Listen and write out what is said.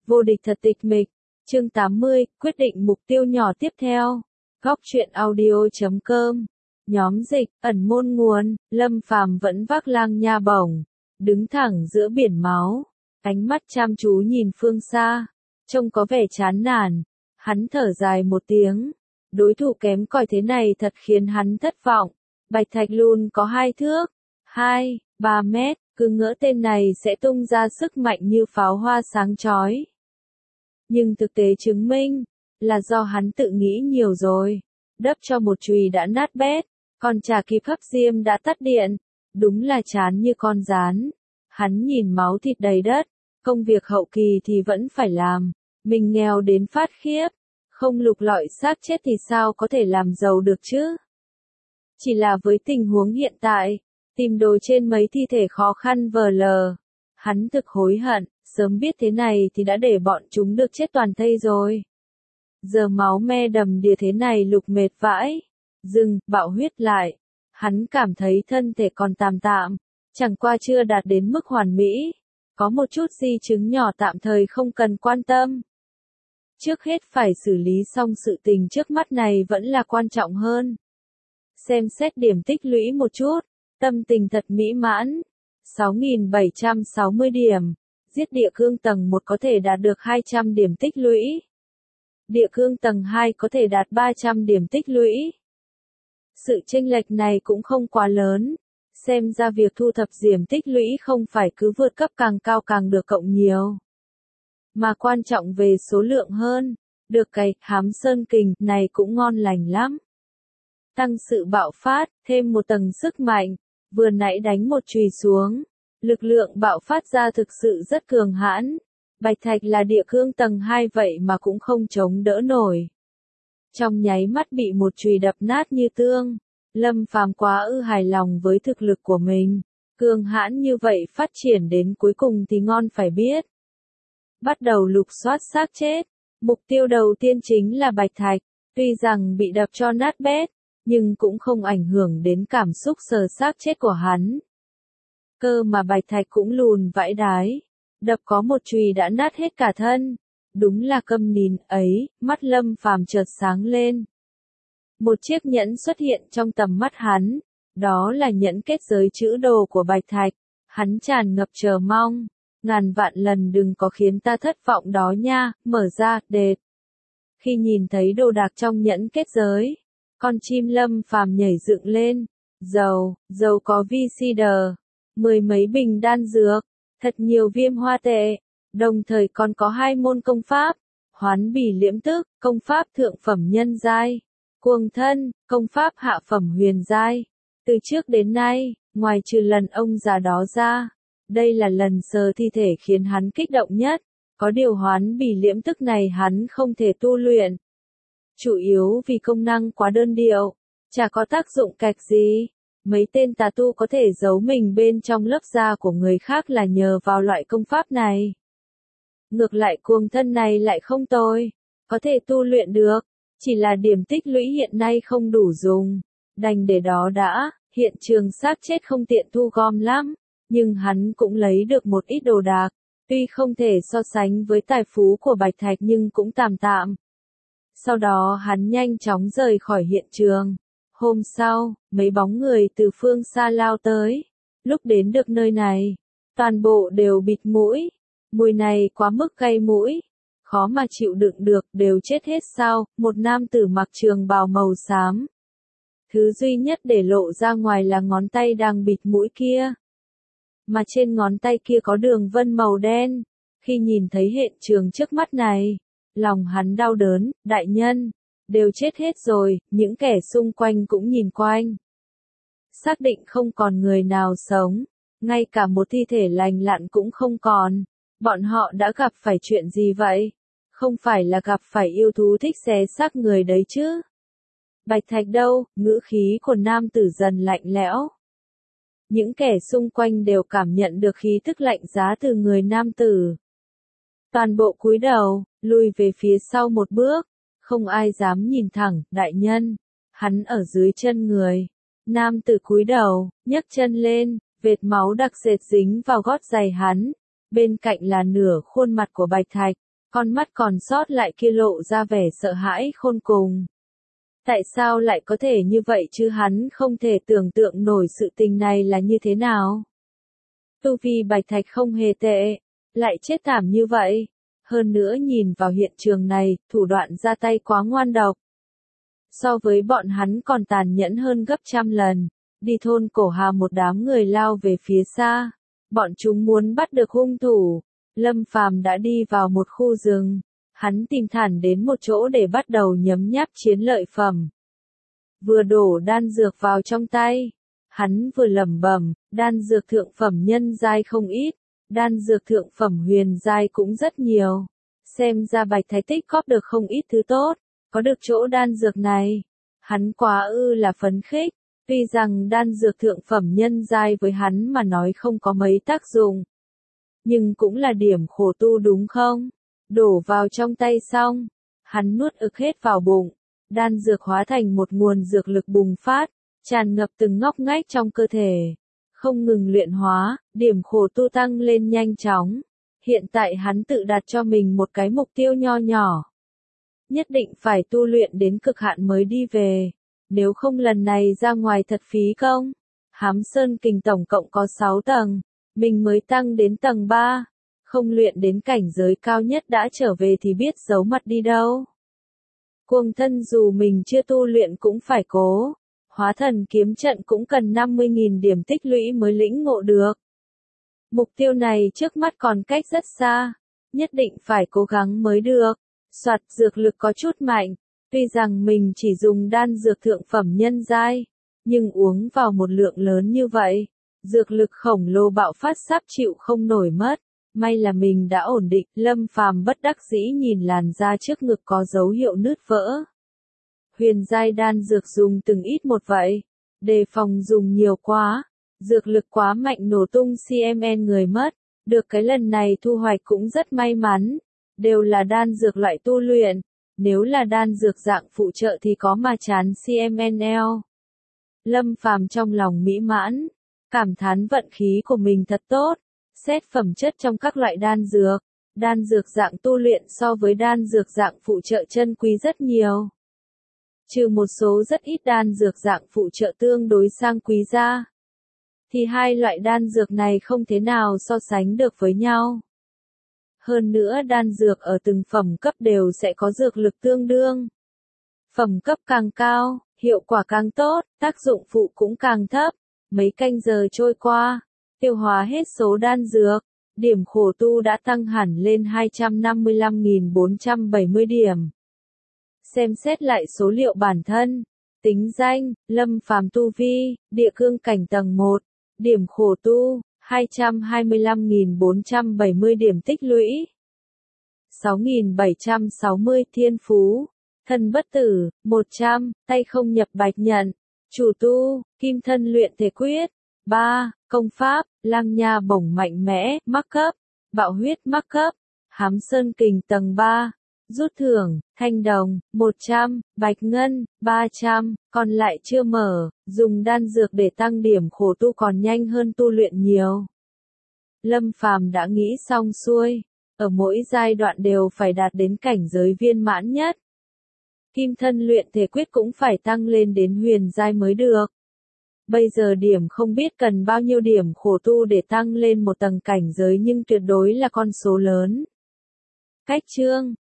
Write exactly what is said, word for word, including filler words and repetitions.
Vô địch thật tịch mịch. Chương tám mươi, quyết định mục tiêu nhỏ tiếp theo. Góc truyện audio chấm com. Nhóm dịch, ẩn môn nguồn, Lâm Phàm vẫn vác lang nha bổng, đứng thẳng giữa biển máu, ánh mắt chăm chú nhìn phương xa, trông có vẻ chán nản. Hắn thở dài một tiếng, đối thủ kém cỏi thế này thật khiến hắn thất vọng. Bạch Thạch luôn có hai thước, hai, ba mét, cứ ngỡ tên này sẽ tung ra sức mạnh như pháo hoa sáng chói. Nhưng thực tế chứng minh, là do hắn tự nghĩ nhiều rồi, đấp cho một chùy đã nát bét, còn chả kịp hấp diêm đã tắt điện, đúng là chán như con gián. Hắn nhìn máu thịt đầy đất, công việc hậu kỳ thì vẫn phải làm, mình nghèo đến phát khiếp, không lục lọi xác chết thì sao có thể làm giàu được chứ? Chỉ là với tình huống hiện tại, tìm đồ trên mấy thi thể khó khăn vờ lờ, hắn thực hối hận, sớm biết thế này thì đã để bọn chúng được chết toàn thây rồi. Giờ máu me đầm đìa thế này lục mệt vãi, dừng, bạo huyết lại, hắn cảm thấy thân thể còn tạm tạm, chẳng qua chưa đạt đến mức hoàn mỹ, có một chút di chứng nhỏ tạm thời không cần quan tâm. Trước hết phải xử lý xong sự tình trước mắt này vẫn là quan trọng hơn. Xem xét điểm tích lũy một chút, tâm tình thật mỹ mãn, sáu nghìn bảy trăm sáu mươi điểm, giết địa cương tầng một có thể đạt được hai trăm điểm tích lũy. Địa cương tầng hai có thể đạt ba trăm điểm tích lũy. Sự chênh lệch này cũng không quá lớn, xem ra việc thu thập điểm tích lũy không phải cứ vượt cấp càng cao càng được cộng nhiều. Mà quan trọng về số lượng hơn, được cày, hám sơn kình này cũng ngon lành lắm. Tăng sự bạo phát, thêm một tầng sức mạnh, vừa nãy đánh một chùy xuống, lực lượng bạo phát ra thực sự rất cường hãn. Bạch Thạch là địa cương tầng hai vậy mà cũng không chống đỡ nổi. Trong nháy mắt bị một chùy đập nát như tương, Lâm Phàm quá ư hài lòng với thực lực của mình, cường hãn như vậy phát triển đến cuối cùng thì ngon phải biết. Bắt đầu lục soát xác chết, mục tiêu đầu tiên chính là Bạch Thạch, tuy rằng bị đập cho nát bét, nhưng cũng không ảnh hưởng đến cảm xúc sờ xác chết của hắn. Cơ mà Bạch Thạch cũng lùn vãi đái, đập có một chùy đã nát hết cả thân, đúng là câm nín ấy, mắt Lâm Phàm chợt sáng lên. Một chiếc nhẫn xuất hiện trong tầm mắt hắn, đó là nhẫn kết giới chữ đồ của Bạch Thạch, hắn tràn ngập chờ mong, ngàn vạn lần đừng có khiến ta thất vọng đó nha, mở ra, đệt. Khi nhìn thấy đồ đạc trong nhẫn kết giới, con chim Lâm Phàm nhảy dựng lên, dầu, dầu có vi xi đờ, mười mấy bình đan dược, thật nhiều viêm hoa tệ, đồng thời còn có hai môn công pháp, hoán bỉ liễm tức, công pháp thượng phẩm nhân giai, cuồng thân, công pháp hạ phẩm huyền giai. Từ trước đến nay, ngoài trừ lần ông già đó ra, đây là lần sờ thi thể khiến hắn kích động nhất, có điều hoán bỉ liễm tức này hắn không thể tu luyện. Chủ yếu vì công năng quá đơn điệu, chả có tác dụng cạch gì. Mấy tên tà tu có thể giấu mình bên trong lớp da của người khác là nhờ vào loại công pháp này. Ngược lại cuồng thân này lại không tồi, có thể tu luyện được, chỉ là điểm tích lũy hiện nay không đủ dùng, đành để đó đã, hiện trường xác chết không tiện thu gom lắm, nhưng hắn cũng lấy được một ít đồ đạc, tuy không thể so sánh với tài phú của Bạch Thạch nhưng cũng tạm tạm. Sau đó hắn nhanh chóng rời khỏi hiện trường. Hôm sau, mấy bóng người từ phương xa lao tới. Lúc đến được nơi này, toàn bộ đều bịt mũi. Mùi này quá mức cay mũi, khó mà chịu đựng được, đều chết hết sao? Một nam tử mặc trường bào màu xám. Thứ duy nhất để lộ ra ngoài là ngón tay đang bịt mũi kia. Mà trên ngón tay kia có đường vân màu đen. Khi nhìn thấy hiện trường trước mắt này, lòng hắn đau đớn, đại nhân. Đều chết hết rồi, những kẻ xung quanh cũng nhìn quanh. Xác định không còn người nào sống, ngay cả một thi thể lành lặn cũng không còn. Bọn họ đã gặp phải chuyện gì vậy? Không phải là gặp phải yêu thú thích xé xác người đấy chứ? Bạch Thạch đâu? Ngữ khí của nam tử dần lạnh lẽo. Những kẻ xung quanh đều cảm nhận được khí tức lạnh giá từ người nam tử. Toàn bộ cúi đầu, lùi về phía sau một bước. Không ai dám nhìn thẳng, đại nhân. Hắn ở dưới chân người. Nam tử cúi đầu, nhấc chân lên, vệt máu đặc sệt dính vào gót giày hắn. Bên cạnh là nửa khuôn mặt của Bạch Thạch. con mắt còn sót lại kia lộ ra vẻ sợ hãi khôn cùng. Tại sao lại có thể như vậy chứ, hắn không thể tưởng tượng nổi sự tình này là như thế nào. Tu vi Bạch Thạch không hề tệ, lại chết thảm như vậy. Hơn nữa nhìn vào hiện trường này, thủ đoạn ra tay quá ngoan độc. So với bọn hắn còn tàn nhẫn hơn gấp trăm lần. Đi thôn Cổ Hà một đám người lao về phía xa. Bọn chúng muốn bắt được hung thủ. Lâm Phàm đã đi vào một khu rừng. Hắn tìm thẳng đến một chỗ để bắt đầu nhấm nháp chiến lợi phẩm. Vừa đổ đan dược vào trong tay. Hắn vừa lẩm bẩm, đan dược thượng phẩm nhân giai không ít. Đan dược thượng phẩm huyền giai cũng rất nhiều. Xem ra Bạch Thái tích góp được không ít thứ tốt. Có được chỗ đan dược này. Hắn quá ư là phấn khích. Tuy rằng đan dược thượng phẩm nhân giai với hắn mà nói không có mấy tác dụng. Nhưng cũng là điểm khổ tu đúng không? Đổ vào trong tay xong. Hắn nuốt ực hết vào bụng. Đan dược hóa thành một nguồn dược lực bùng phát. Tràn ngập từng ngóc ngách trong cơ thể. Không ngừng luyện hóa, điểm khổ tu tăng lên nhanh chóng. Hiện tại hắn tự đặt cho mình một cái mục tiêu nho nhỏ. Nhất định phải tu luyện đến cực hạn mới đi về. Nếu không lần này ra ngoài thật phí công. Hám Sơn Kình tổng cộng có sáu tầng. Mình mới tăng đến tầng ba. Không luyện đến cảnh giới cao nhất đã trở về thì biết giấu mặt đi đâu. Cuồng thân dù mình chưa tu luyện cũng phải cố. Hóa thần kiếm trận cũng cần năm mươi nghìn điểm tích lũy mới lĩnh ngộ được. Mục tiêu này trước mắt còn cách rất xa. Nhất định phải cố gắng mới được. Soạt dược lực có chút mạnh. Tuy rằng mình chỉ dùng đan dược thượng phẩm nhân giai. Nhưng uống vào một lượng lớn như vậy. Dược lực khổng lồ bạo phát sắp chịu không nổi mất. May là mình đã ổn định. Lâm Phàm bất đắc dĩ nhìn làn da trước ngực có dấu hiệu nứt vỡ. Huyền giai đan dược dùng từng ít một vậy. Đề phòng dùng nhiều quá. Dược lực quá mạnh nổ tung xê em en người mất. Được cái lần này thu hoạch cũng rất may mắn. Đều là đan dược loại tu luyện. Nếu là đan dược dạng phụ trợ thì có mà chán xê em en eo. Lâm Phàm trong lòng mỹ mãn. Cảm thán vận khí của mình thật tốt. Xét phẩm chất trong các loại đan dược. Đan dược dạng tu luyện so với đan dược dạng phụ trợ chân quý rất nhiều. Trừ một số rất ít đan dược dạng phụ trợ tương đối sang quý ra. Thì hai loại đan dược này không thế nào so sánh được với nhau. Hơn nữa đan dược ở từng phẩm cấp đều sẽ có dược lực tương đương. Phẩm cấp càng cao, hiệu quả càng tốt, tác dụng phụ cũng càng thấp. Mấy canh giờ trôi qua, tiêu hóa hết số đan dược, điểm khổ tu đã tăng hẳn lên hai trăm năm mươi lăm nghìn bốn trăm bảy mươi điểm. Xem xét lại số liệu bản thân, tính danh, Lâm Phàm tu vi, địa cương cảnh tầng một, điểm khổ tu, hai trăm hai mươi lăm nghìn bốn trăm bảy mươi điểm tích lũy. sáu nghìn bảy trăm sáu mươi thiên phú, thân bất tử, một trăm, tay không nhập bạch nhận, chủ tu, kim thân luyện thể quyết, ba, công pháp, lang nha bổng mạnh mẽ, mắc cấp, bạo huyết mắc cấp, hám sơn kình tầng ba, rút thưởng, thanh đồng, một trăm, bạch ngân, ba trăm, còn lại chưa mở, dùng đan dược để tăng điểm khổ tu còn nhanh hơn tu luyện nhiều. Lâm Phàm đã nghĩ xong xuôi, ở mỗi giai đoạn đều phải đạt đến cảnh giới viên mãn nhất. Kim thân luyện thể quyết cũng phải tăng lên đến huyền giai mới được. Bây giờ điểm không biết cần bao nhiêu điểm khổ tu để tăng lên một tầng cảnh giới nhưng tuyệt đối là con số lớn. Cách chương